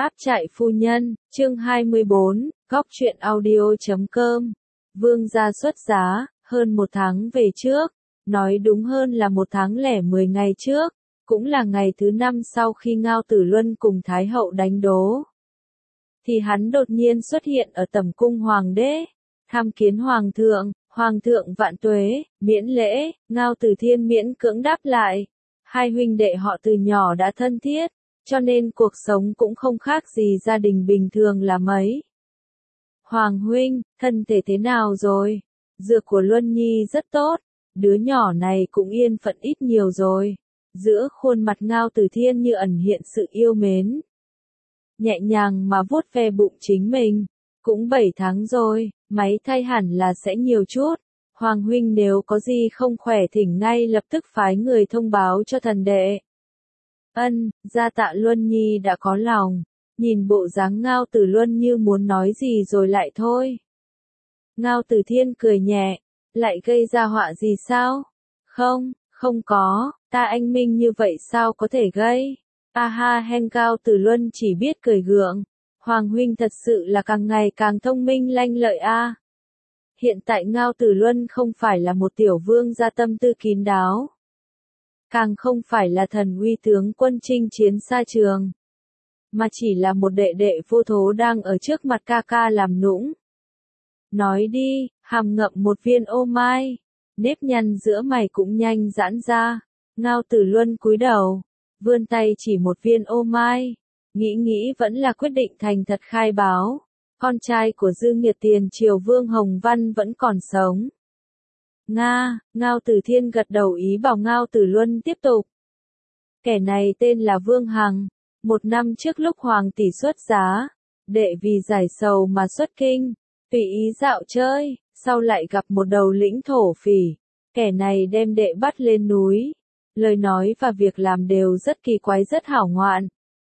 Áp trại phu nhân, chương 24, góc truyện audio.com. Vương gia xuất giá, hơn 1 tháng về trước, nói đúng hơn là 1 tháng lẻ 10 ngày trước, cũng là ngày thứ 5 sau khi Ngao Tử Luân cùng Thái hậu đánh đố. Thì hắn đột nhiên xuất hiện ở tẩm cung hoàng đế, tham kiến hoàng thượng vạn tuế, miễn lễ, Ngao Tử Thiên miễn cưỡng đáp lại. Hai huynh đệ họ từ nhỏ đã thân thiết, cho nên cuộc sống cũng không khác gì gia đình bình thường là mấy. Hoàng huynh, thân thể thế nào rồi? Dược của Luân Nhi rất tốt, đứa nhỏ này cũng yên phận ít nhiều rồi. Giữa khuôn mặt Ngao Tử Thiên như ẩn hiện sự yêu mến. Nhẹ nhàng mà vuốt ve bụng chính mình, cũng 7 tháng rồi, máy thay hẳn là sẽ nhiều chút. Hoàng huynh nếu có gì không khỏe thỉnh ngay lập tức phái người thông báo cho thần đệ. Gia Tạ Luân Nhi đã có lòng, nhìn bộ dáng Ngao Tử Luân như muốn nói gì rồi lại thôi. Ngao Tử Thiên cười nhẹ, lại gây ra họa gì sao? Không có, ta anh minh như vậy sao có thể gây? Ngao Tử Luân chỉ biết cười gượng, Hoàng huynh thật sự là càng ngày càng thông minh lanh lợi a. Hiện tại Ngao Tử Luân không phải là một tiểu vương gia tâm tư kín đáo. Càng không phải là thần uy tướng quân chinh chiến xa trường. Mà chỉ là một đệ đệ vô thố đang ở trước mặt ca ca làm nũng. Nói đi, hàm ngậm một viên ô mai. Nếp nhăn giữa mày cũng nhanh giãn ra. Ngao Tử Luân cúi đầu, vươn tay chỉ một viên ô mai. Nghĩ vẫn là quyết định thành thật khai báo. Con trai của Dương Nghiệt Tiền Triều Vương Hồng Văn vẫn còn sống. Ngao Tử Thiên gật đầu ý bảo Ngao Tử Luân tiếp tục. Kẻ này tên là Vương Hằng, 1 năm trước lúc Hoàng tỷ xuất giá, đệ vì giải sầu mà xuất kinh, tùy ý dạo chơi, sau lại gặp một đầu lĩnh thổ phỉ, kẻ này đem đệ bắt lên núi, lời nói và việc làm đều rất kỳ quái rất hảo ngoạn.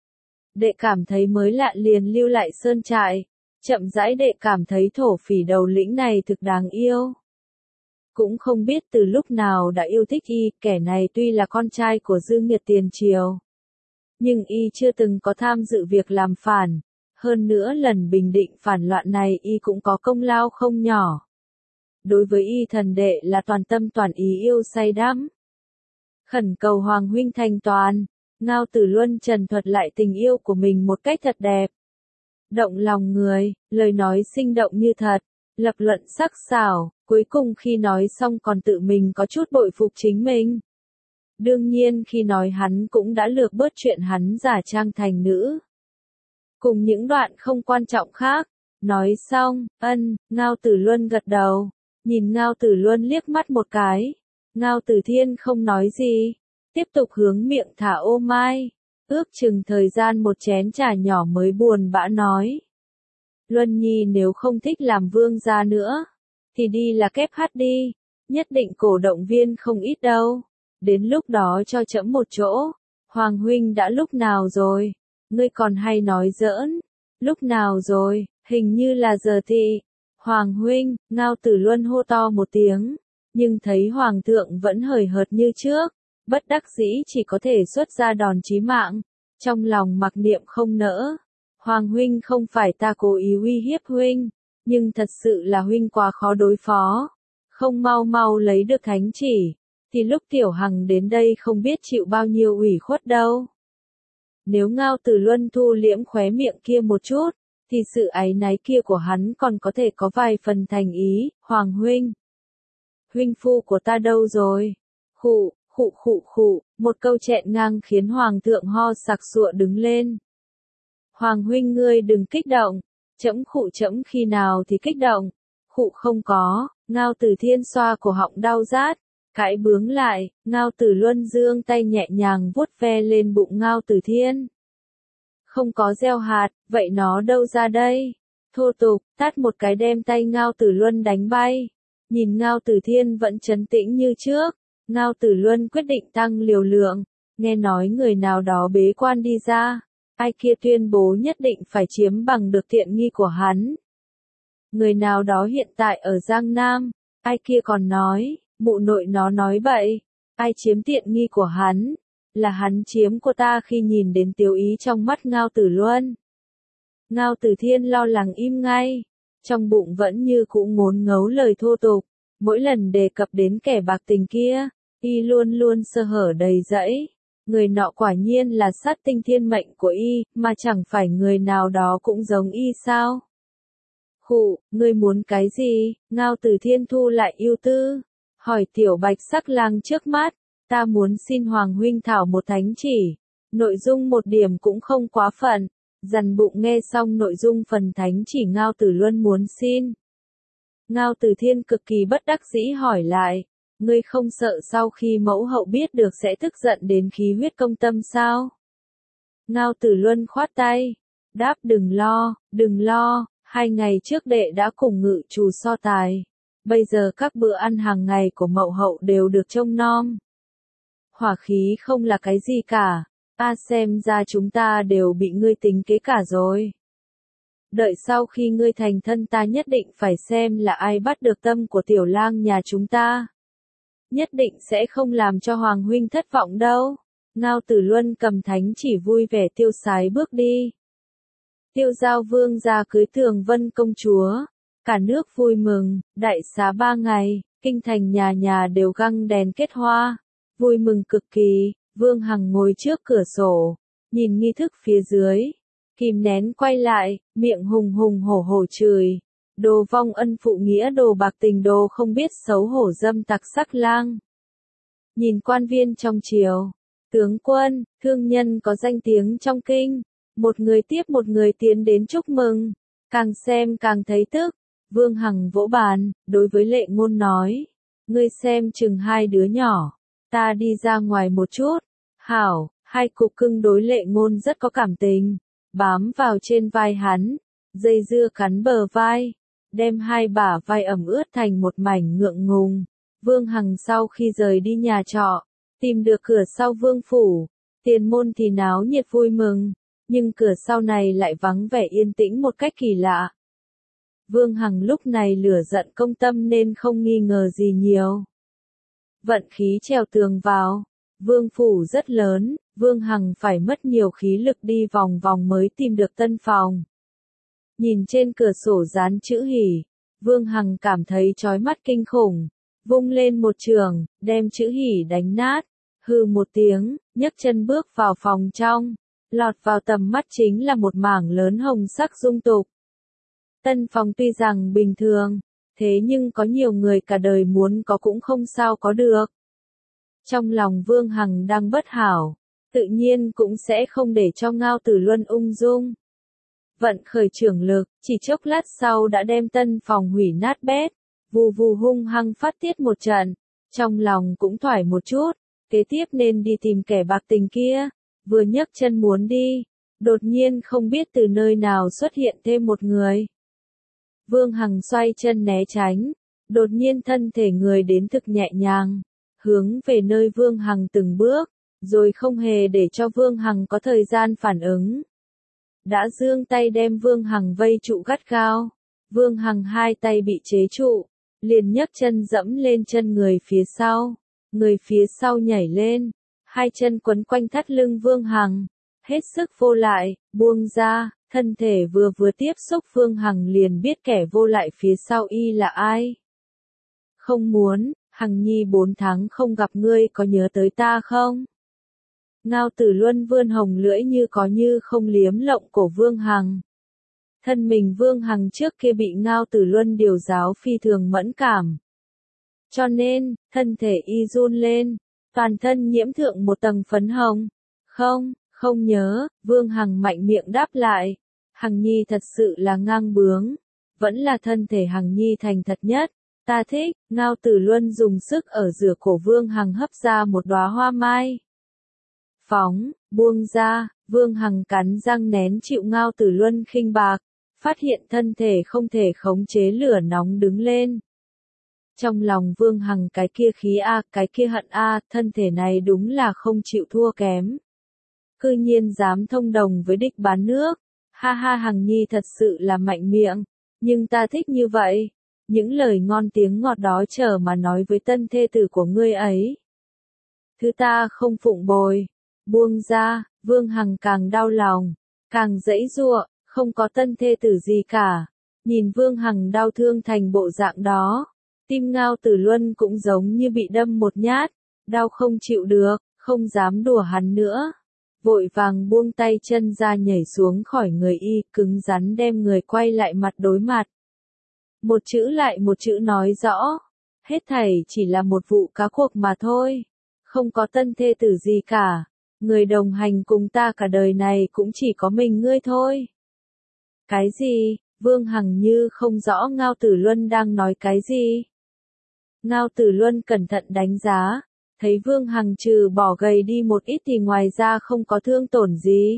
Đệ cảm thấy mới lạ liền lưu lại sơn trại, chậm rãi đệ cảm thấy thổ phỉ đầu lĩnh này thực đáng yêu. Cũng không biết từ lúc nào đã yêu thích y, kẻ này tuy là con trai của Dương Nghiệt Tiền Triều. Nhưng y chưa từng có tham dự việc làm phản, hơn nữa lần bình định phản loạn này y cũng có công lao không nhỏ. Đối với y thần đệ là toàn tâm toàn ý yêu say đắm. Khẩn cầu Hoàng huynh thành toàn, Ngao Tử Luân trần thuật lại tình yêu của mình một cách thật đẹp. Động lòng người, lời nói sinh động như thật, lập luận sắc sảo, cuối cùng khi nói xong còn tự mình có chút bội phục chính mình. Đương nhiên khi nói hắn cũng đã lược bớt chuyện hắn giả trang thành nữ. Cùng những đoạn không quan trọng khác, nói xong, Ngao Tử Luân gật đầu, nhìn Ngao Tử Luân liếc mắt một cái. Ngao Tử Thiên không nói gì, tiếp tục hướng miệng thả ô mai, ước chừng thời gian một chén trà nhỏ mới buồn bã nói. Luân Nhi nếu không thích làm vương gia nữa, thì đi là kép hát đi, nhất định cổ động viên không ít đâu. Đến lúc đó cho trẫm một chỗ. Hoàng huynh đã lúc nào rồi? Ngươi còn hay nói giỡn. Lúc nào rồi? Hình như là giờ thị. Hoàng huynh, Ngao Tử Luân hô to một tiếng, nhưng thấy hoàng thượng vẫn hời hợt như trước, bất đắc dĩ chỉ có thể xuất ra đòn chí mạng, trong lòng mặc niệm không nỡ. Hoàng huynh không phải ta cố ý uy hiếp huynh, nhưng thật sự là huynh quá khó đối phó, không mau lấy được thánh chỉ, thì lúc Tiểu Hằng đến đây không biết chịu bao nhiêu ủy khuất đâu. Nếu Ngao Tử Luân thu liễm khóe miệng kia một chút, thì sự áy náy kia của hắn còn có thể có vài phần thành ý. Hoàng huynh, huynh phu của ta đâu rồi? Khụ, một câu chẹn ngang khiến hoàng thượng ho sặc sụa đứng lên. Hoàng huynh ngươi đừng kích động, trẫm khi nào thì kích động, không có. Ngao Tử Thiên xoa cổ họng đau rát, cãi bướng lại. Ngao Tử Luân giương tay nhẹ nhàng vuốt ve lên bụng Ngao Tử Thiên. Không có gieo hạt, vậy nó đâu ra đây? Thô tục, tát một cái đem tay Ngao Tử Luân đánh bay. Nhìn Ngao Tử Thiên vẫn trấn tĩnh như trước, Ngao Tử Luân quyết định tăng liều lượng, nghe nói người nào đó bế quan đi ra, ai kia tuyên bố nhất định phải chiếm bằng được tiện nghi của hắn. Người nào đó hiện tại ở Giang Nam, ai kia còn nói, mụ nội nó nói bậy, ai chiếm tiện nghi của hắn, là hắn chiếm của ta. Khi nhìn đến tiêu ý trong mắt Ngao Tử Luân, Ngao Tử Thiên lo lắng im ngay, trong bụng vẫn như cũ ngốn ngấu lời thô tục, mỗi lần đề cập đến kẻ bạc tình kia, y luôn luôn sơ hở đầy rẫy. Người nọ quả nhiên là sát tinh thiên mệnh của y, mà chẳng phải người nào đó cũng giống y sao? Khụ, ngươi muốn cái gì? Ngao Tử Thiên thu lại ưu tư, hỏi Tiểu Bạch Sắc Lang trước mắt, ta muốn xin Hoàng huynh thảo một thánh chỉ, nội dung một điểm cũng không quá phận. Dằn bụng nghe xong nội dung phần thánh chỉ Ngao Tử Luân muốn xin. Ngao Tử Thiên cực kỳ bất đắc dĩ hỏi lại, ngươi không sợ sau khi mẫu hậu biết được sẽ tức giận đến khí huyết công tâm sao? Ngao Tử Luân khoát tay, đáp đừng lo, 2 ngày trước đệ đã cùng ngự trù so tài. Bây giờ các bữa ăn hàng ngày của mẫu hậu đều được trông nom. Hỏa khí không là cái gì cả, xem ra chúng ta đều bị ngươi tính kế cả rồi. Đợi sau khi ngươi thành thân ta nhất định phải xem là ai bắt được tâm của tiểu lang nhà chúng ta. Nhất định sẽ không làm cho Hoàng huynh thất vọng đâu. Ngao Tử Luân cầm thánh chỉ vui vẻ tiêu sái bước đi. Tiêu Giao Vương gia cưới Tường Vân công chúa, cả nước vui mừng, đại xá 3 ngày, kinh thành nhà nhà đều găng đèn kết hoa, vui mừng cực kỳ. Vương Hằng ngồi trước cửa sổ, nhìn nghi thức phía dưới, kìm nén quay lại, miệng hùng hùng hổ hổ chửi, đồ vong ân phụ nghĩa, đồ bạc tình, đồ không biết xấu hổ, dâm tặc sắc lang. Nhìn quan viên trong triều, tướng quân, thương nhân có danh tiếng trong kinh, một người tiếp một người tiến đến chúc mừng, càng xem càng thấy tức. Vương Hằng vỗ bàn, đối với Lệ Ngôn nói, ngươi xem chừng 2 đứa nhỏ, ta đi ra ngoài một chút. Hảo, 2 cục cưng đối Lệ Ngôn rất có cảm tình, bám vào trên vai hắn, dây dưa cắn bờ vai, đem 2 bả vai ẩm ướt thành một mảnh ngượng ngùng. Vương Hằng sau khi rời đi nhà trọ, tìm được cửa sau vương phủ, tiền môn thì náo nhiệt vui mừng, nhưng cửa sau này lại vắng vẻ yên tĩnh một cách kỳ lạ. Vương Hằng lúc này lửa giận công tâm nên không nghi ngờ gì nhiều. Vận khí trèo tường vào, vương phủ rất lớn, Vương Hằng phải mất nhiều khí lực đi vòng vòng mới tìm được tân phòng. Nhìn trên cửa sổ dán chữ hỉ, Vương Hằng cảm thấy chói mắt kinh khủng, vung lên một trường, đem chữ hỉ đánh nát, hừ một tiếng, nhấc chân bước vào phòng trong, lọt vào tầm mắt chính là một mảng lớn hồng sắc dung tục. Tân phòng tuy rằng bình thường, thế nhưng có nhiều người cả đời muốn có cũng không sao có được. Trong lòng Vương Hằng đang bất hảo, tự nhiên cũng sẽ không để cho Ngao Tử Luân ung dung. Vận khởi trưởng lực, chỉ chốc lát sau đã đem tân phòng hủy nát bét, vù vù hung hăng phát tiết một trận, trong lòng cũng thoải một chút, kế tiếp nên đi tìm kẻ bạc tình kia, vừa nhấc chân muốn đi, đột nhiên không biết từ nơi nào xuất hiện thêm một người. Vương Hằng xoay chân né tránh, đột nhiên thân thể người đến thực nhẹ nhàng, hướng về nơi Vương Hằng từng bước, rồi không hề để cho Vương Hằng có thời gian phản ứng. Đã giương tay đem Vương Hằng vây trụ gắt gao, Vương Hằng 2 tay bị chế trụ, liền nhấc chân dẫm lên chân người phía sau nhảy lên, 2 chân quấn quanh thắt lưng Vương Hằng, hết sức vô lại, buông ra, thân thể vừa tiếp xúc Vương Hằng liền biết kẻ vô lại phía sau y là ai. Không muốn, Hằng nhi 4 tháng không gặp ngươi có nhớ tới ta không? Ngao Tử Luân vươn hồng lưỡi như có như không liếm lộng cổ Vương Hằng. Thân mình Vương Hằng trước kia bị Ngao Tử Luân điều giáo phi thường mẫn cảm. Cho nên, thân thể y run lên, toàn thân nhiễm thượng một tầng phấn hồng. Không nhớ, Vương Hằng mạnh miệng đáp lại. Hằng nhi thật sự là ngang bướng, vẫn là thân thể Hằng nhi thành thật nhất. Ta thích. Ngao Tử Luân dùng sức ở giữa cổ Vương Hằng hấp ra một đóa hoa mai. Buông ra, Vương Hằng cắn răng nén chịu Ngao Tử Luân khinh bạc, phát hiện thân thể không thể khống chế lửa nóng đứng lên. Trong lòng Vương Hằng cái kia khí cái kia hận thân thể này đúng là không chịu thua kém. Cư nhiên dám thông đồng với địch bán nước, ha ha, Hằng nhi thật sự là mạnh miệng, nhưng ta thích như vậy. Những lời ngon tiếng ngọt đó chờ mà nói với tân thê tử của ngươi ấy. Thứ ta không phụng bồi, buông ra, Vương Hằng càng đau lòng, càng giãy giụa, không có tân thê tử gì cả. Nhìn Vương Hằng đau thương thành bộ dạng đó, tim Ngao Tử Luân cũng giống như bị đâm một nhát, đau không chịu được, không dám đùa hắn nữa. Vội vàng buông tay chân ra nhảy xuống khỏi người y, cứng rắn đem người quay lại mặt đối mặt. Một chữ lại một chữ nói rõ, hết thảy chỉ là một vụ cá cuộc mà thôi, không có tân thê tử gì cả, người đồng hành cùng ta cả đời này cũng chỉ có mình ngươi thôi. Cái gì? Vương Hằng như không rõ Ngao Tử Luân đang nói cái gì. Ngao Tử Luân cẩn thận đánh giá, thấy Vương Hằng trừ bỏ gầy đi một ít thì ngoài ra không có thương tổn gì.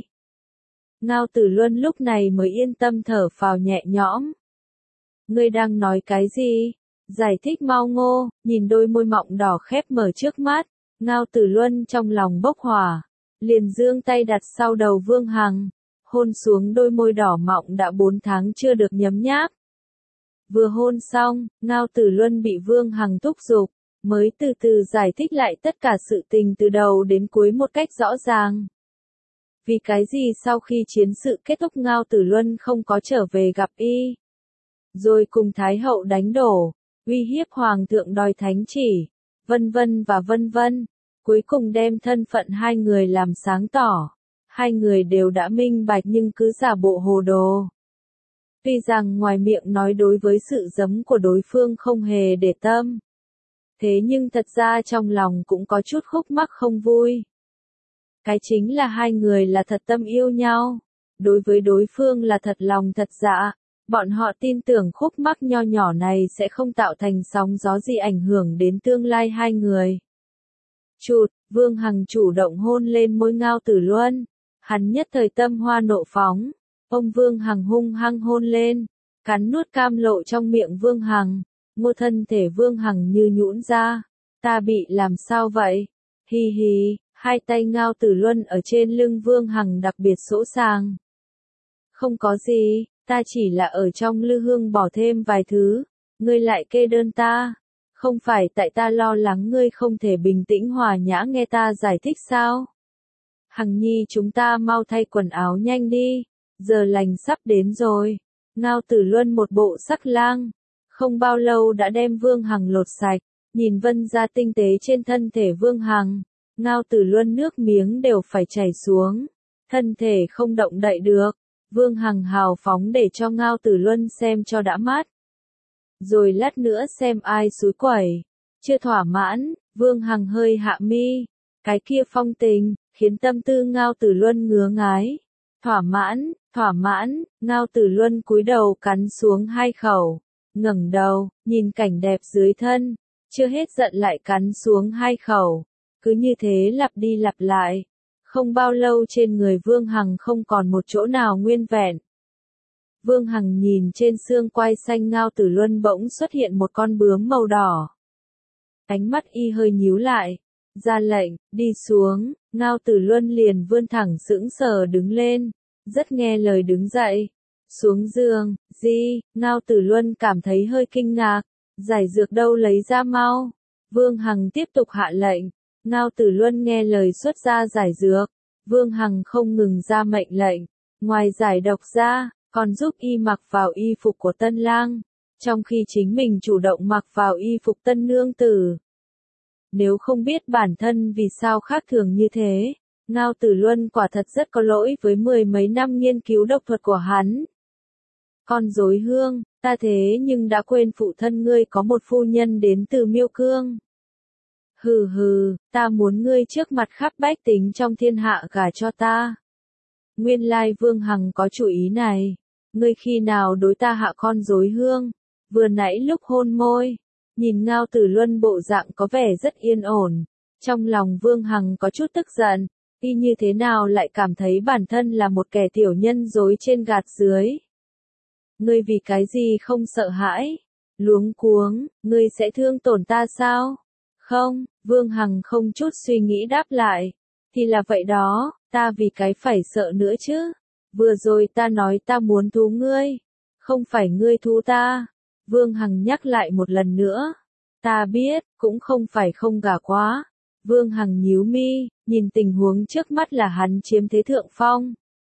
Ngao Tử Luân lúc này mới yên tâm thở phào nhẹ nhõm. Ngươi đang nói cái gì? Giải thích mau Ngô, nhìn đôi môi mọng đỏ khép mở trước mắt, Ngao Tử Luân trong lòng bốc hỏa, liền giương tay đặt sau đầu Vương Hằng, hôn xuống đôi môi đỏ mọng đã 4 tháng chưa được nhấm nháp. Vừa hôn xong, Ngao Tử Luân bị Vương Hằng thúc giục, mới từ từ giải thích lại tất cả sự tình từ đầu đến cuối một cách rõ ràng. Vì cái gì sau khi chiến sự kết thúc Ngao Tử Luân không có trở về gặp y, rồi cùng Thái hậu đánh đổ, uy hiếp Hoàng thượng đòi thánh chỉ, vân vân và vân vân, cuối cùng đem thân phận hai người làm sáng tỏ. Hai người đều đã minh bạch nhưng cứ giả bộ hồ đồ. Tuy rằng ngoài miệng nói đối với sự giấm của đối phương không hề để tâm, thế nhưng thật ra trong lòng cũng có chút khúc mắc không vui. Cái chính là hai người là thật tâm yêu nhau, đối với đối phương là thật lòng thật dạ, bọn họ tin tưởng khúc mắc nho nhỏ này sẽ không tạo thành sóng gió gì ảnh hưởng đến tương lai hai người. Chụt, Vương Hằng chủ động hôn lên môi Ngao Tử Luân, hắn nhất thời tâm hoa nộ phóng, ông Vương Hằng hung hăng hôn lên, cắn nuốt cam lộ trong miệng Vương Hằng, ngô thân thể Vương Hằng như nhũn ra, ta bị làm sao vậy? Hi hi, hai tay Ngao Tử Luân ở trên lưng Vương Hằng đặc biệt sỗ sàng. Không có gì, ta chỉ là ở trong lư hương bỏ thêm vài thứ, ngươi lại kê đơn ta. Không phải tại ta lo lắng ngươi không thể bình tĩnh hòa nhã nghe ta giải thích sao? Hằng nhi chúng ta mau thay quần áo nhanh đi, giờ lành sắp đến rồi. Ngao Tử Luân một bộ sắc lang, không bao lâu đã đem Vương Hằng lột sạch, nhìn vân ra tinh tế trên thân thể Vương Hằng, Ngao Tử Luân nước miếng đều phải chảy xuống, thân thể không động đậy được, Vương Hằng hào phóng để cho Ngao Tử Luân xem cho đã mắt. Rồi lát nữa xem ai xúi quẩy, chưa thỏa mãn, Vương Hằng hơi hạ mi, cái kia phong tình, khiến tâm tư Ngao Tử Luân ngứa ngái. Thỏa mãn, Ngao Tử Luân cúi đầu cắn xuống hai khẩu, ngẩng đầu, nhìn cảnh đẹp dưới thân, chưa hết giận lại cắn xuống hai khẩu, cứ như thế lặp đi lặp lại. Không bao lâu trên người Vương Hằng không còn một chỗ nào nguyên vẹn. Vương Hằng nhìn trên xương quai xanh Ngao Tử Luân bỗng xuất hiện một con bướm màu đỏ. Ánh mắt y hơi nhíu lại, ra lệnh, đi xuống, Ngao Tử Luân liền vươn thẳng sững sờ đứng lên, rất nghe lời đứng dậy. Xuống giường, Ngao Tử Luân cảm thấy hơi kinh ngạc, giải dược đâu lấy ra mau. Vương Hằng tiếp tục hạ lệnh, Ngao Tử Luân nghe lời xuất ra giải dược, Vương Hằng không ngừng ra mệnh lệnh, ngoài giải độc ra, còn giúp y mặc vào y phục của tân lang, trong khi chính mình chủ động mặc vào y phục tân nương tử. Nếu không biết bản thân vì sao khác thường như thế, Ngao Tử Luân quả thật rất có lỗi với 10 mấy năm nghiên cứu độc thuật của hắn. Con rối hương, ta thế nhưng đã quên phụ thân ngươi có một phu nhân đến từ Miêu Cương. Hừ hừ, ta muốn ngươi trước mặt khắp bách tính trong thiên hạ gả cho ta. Nguyên lai Vương Hằng có chủ ý này. Ngươi khi nào đối ta hạ con rối hương? Vừa nãy lúc hôn môi, nhìn Ngao Tử Luân bộ dạng có vẻ rất yên ổn. Trong lòng Vương Hằng có chút tức giận, y như thế nào lại cảm thấy bản thân là một kẻ tiểu nhân dối trên gạt dưới. Ngươi vì cái gì không sợ hãi? Luống cuống, ngươi sẽ thương tổn ta sao? Không, Vương Hằng không chút suy nghĩ đáp lại. Thì là vậy đó, ta vì cái phải sợ nữa chứ. Vừa rồi ta nói ta muốn thú ngươi, không phải ngươi thú ta. Vương Hằng nhắc lại một lần nữa. Ta biết, cũng không phải không gả quá. Vương Hằng nhíu mi, nhìn tình huống trước mắt là hắn chiếm thế thượng phong.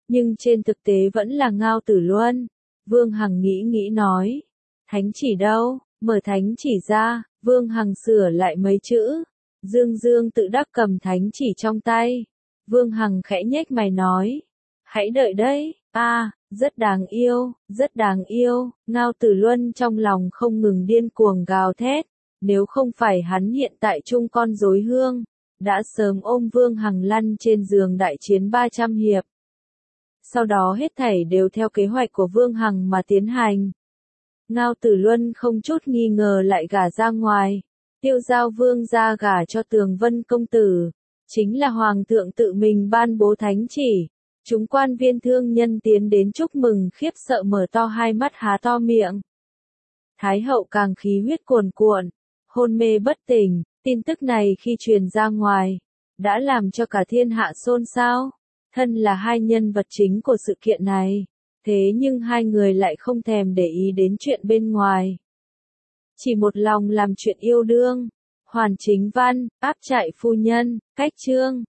Nhưng trên thực tế vẫn là Ngao Tử Luân. Vương Hằng nghĩ nghĩ nói. Thánh chỉ đâu, mở thánh chỉ ra, Vương Hằng sửa lại mấy chữ. Dương Dương tự đắc cầm thánh chỉ trong tay. Vương Hằng khẽ nhếch mày nói. Hãy đợi đấy, rất đáng yêu, rất đáng yêu. Ngao Tử Luân trong lòng không ngừng điên cuồng gào thét. Nếu không phải hắn hiện tại chung con rối hương, đã sớm ôm Vương Hằng lăn trên giường đại chiến 300 hiệp. Sau đó hết thảy đều theo kế hoạch của Vương Hằng mà tiến hành. Ngao Tử Luân không chút nghi ngờ lại gả ra ngoài. Tiêu Giao Vương ra gả cho Tường Vân công tử. Chính là Hoàng thượng tự mình ban bố thánh chỉ. Chúng quan viên thương nhân tiến đến chúc mừng khiếp sợ mở to hai mắt há to miệng. Thái hậu càng khí huyết cuồn cuộn, hôn mê bất tỉnh. Tin tức này khi truyền ra ngoài, đã làm cho cả thiên hạ xôn xao. Thân là hai nhân vật chính của sự kiện này, thế nhưng hai người lại không thèm để ý đến chuyện bên ngoài. Chỉ một lòng làm chuyện yêu đương. Hoàn Chính Văn, áp trại phu nhân, cách chương.